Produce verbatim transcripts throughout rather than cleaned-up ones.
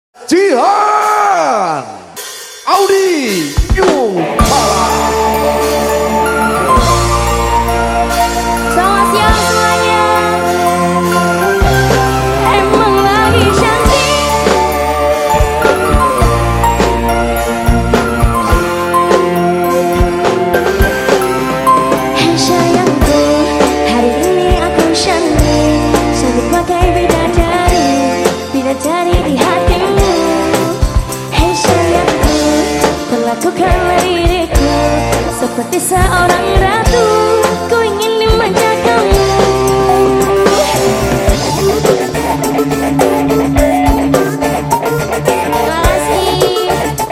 Jihan Audi Yung Pala. Selamat siang semuanya. Emang lagi cantik. Hai sayangku, hari ini aku cantik, cantik bagai bidadari, bidadari di hatimu. Hai sayangku, perlakukanlah diriku seperti seorang ratu. Ku ingin dimanja kamu. Terima kasih.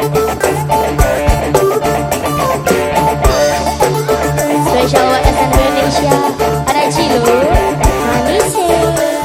Spesial buat S N Indonesia. Ada Cilo, Manise.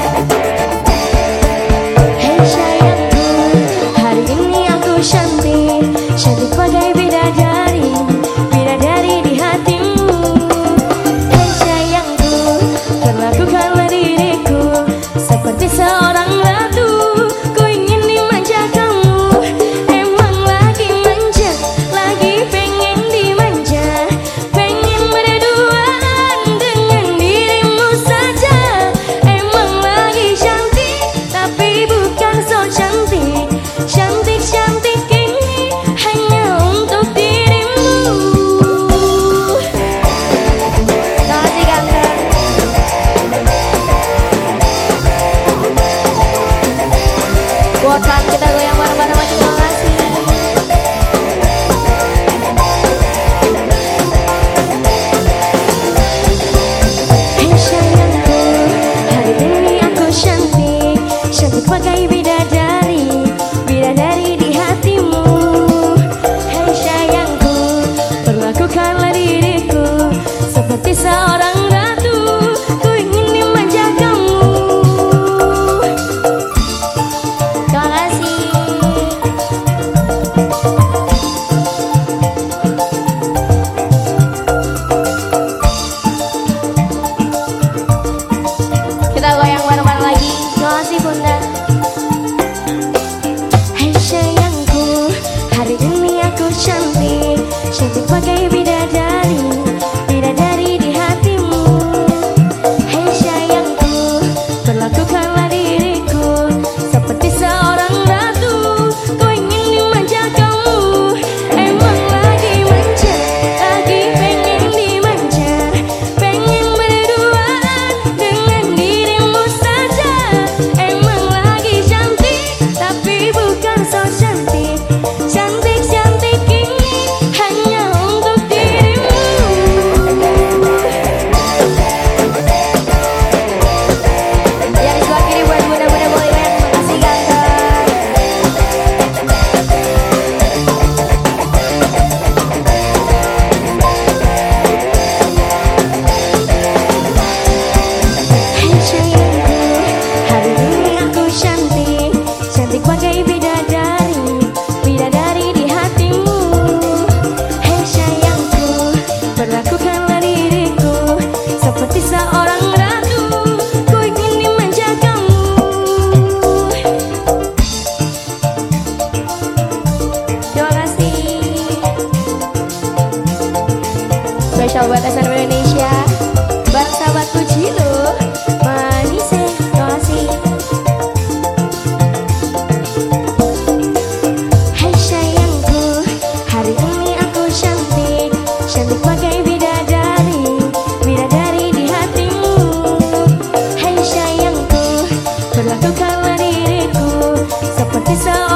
Hei sayangku, hari ini aku cantik, cantik bagai bidadari, bidadari di hatimu. Hei sayangku, perlakukanlah diriku seperti seorang ratu. Ku ingin dimanja kamu. Emang lagi manja, lagi pengen dimanja, pengen berduaan dengan dirimu saja. Emang lagi cantik, tapi bukan so cantik. Cantik-cantik ini hanya untuk dirimu. Terima kasih ganteng. Buatkan kita goyang bareng-bareng lagi. Terima kasih. Hei sayangku, hari ini aku cantik, cantik bagai bidadari, bidadari di hatimu. Hei sayangku, perlakukanlah diriku seperti seorang ratu. Ku ingin dimanja kamu. Terima kasih. Kita goyang bareng-bareng lagi. Terima kasih Bunda. Hai sayangku, hari ini aku cantik, cantik bagai bidadari, bidadari di hatimu. Hai sayangku, perlakukanlah diriku seperti seorang ratu. Ku ingin dimanja kamu. Emang lagi manja, lagi pengen dimanja, pengen berduaan dengan dirimu saja. Emang lagi cantik, tapi bukan so cantik. Cantik-cantik ini hanya untuk dirimu. Yang di sebelah kiri buat bunda-bunda boyband. Makasih ganteng. Hai sayangku, hari ini aku cantik, cantik bagai bidadari, bidadari di hatimu. Hai sayangku, perlakukanlah diriku seperti seorang ratu. Ku ingin dimanja kamu. Terima kasih. Spesial buat S N Indonesia, bareng sahabatku Cilo, Manise. Terima kasih. Hai sayangku, hari ini aku cantik, cantik bagai bidadari, bidadari di hatimu. Hai sayangku, perlakukanlah diriku seperti seorang